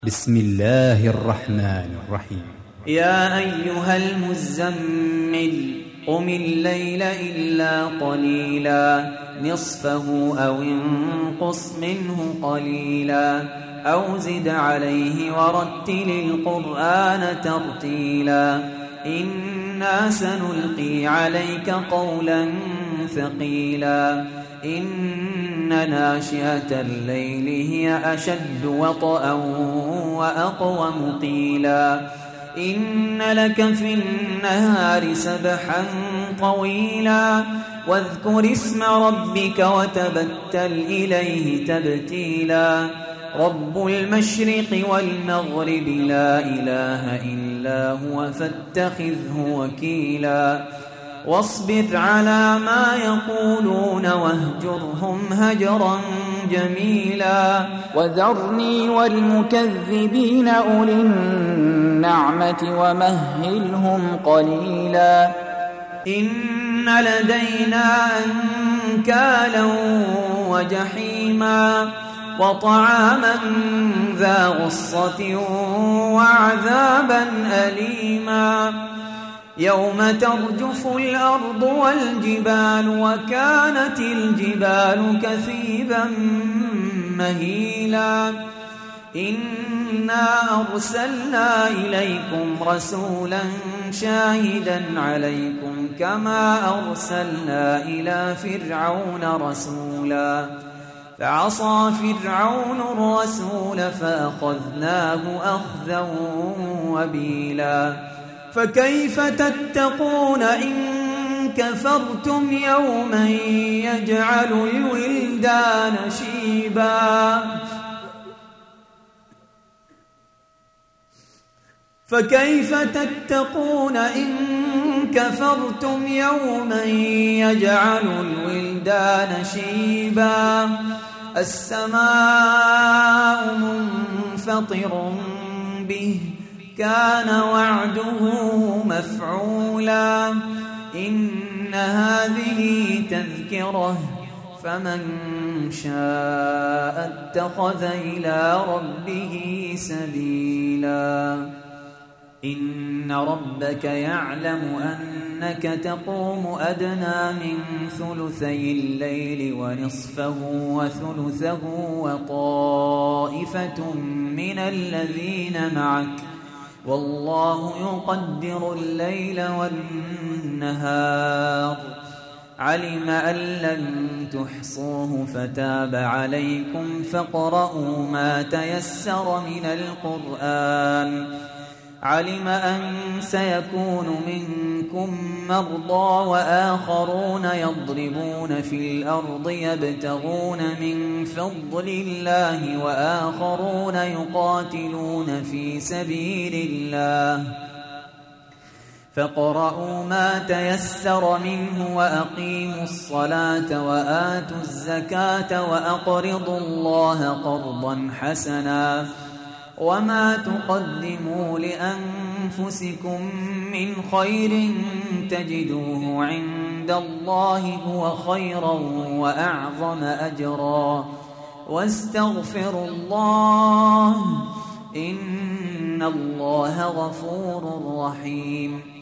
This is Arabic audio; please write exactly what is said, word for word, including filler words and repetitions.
بسم الله الرحمن الرحيم. يا أيها المزمل قم الليل إلا قليلا نصفه أو انقص منه قليلا أو زد عليه ورتل القرآن ترتيلا إنا سنلقي عليك قولا ثقيلا إن ناشئة الليل هي أشد وطئا وأقوم قيلا إن لك في النهار سبحا طويلا واذكر اسم ربك وتبتل إليه تبتيلا رب المشرق والمغرب لا إله إلا هو فاتخذه وكيلا واصبر على ما يقولون واهجرهم هجرا جميلا وذرني والمكذبين أولي النعمة ومهلهم قليلا إن لدينا أنكالا وجحيما وطعاما ذا غصة وعذابا أليما يوم ترجف الأرض والجبال وكانت الجبال كثيبا مهيلا إنا أرسلنا إليكم رسولا شاهدا عليكم كما أرسلنا إلى فرعون رسولا فعصى فرعون الرسول فأخذناه أخذا وبيلا فكيف تتقون إن كفرتم يوما يجعل الولدان شيبا فكيف تتقون إن كفرتم يوما يجعل الولدان شيبا السماء منفطر به كان وعده مفعولا إن هذه تذكرة فمن شاء اتخذ إلى ربه سبيلا إن ربك يعلم أنك تقوم أدنى من ثلثي الليل ونصفه وثلثه وطائفة من الذين معك والله يقدر الليل والنهار علم أن لن تحصوه فتاب عليكم فاقرؤوا ما تيسر من القرآن علم أن سيكون منكم مرضى وآخرون يضربون في الأرض يبتغون من فضل الله وآخرون يقاتلون في سبيل الله فاقرؤوا ما تيسر منه وأقيموا الصلاة وآتوا الزكاة وأقرضوا الله قرضا حسنا وما تقدموا لأنفسكم من خير تجدوه عند الله هو خيرا وأعظم أجرا واستغفروا الله إن الله غفور رحيم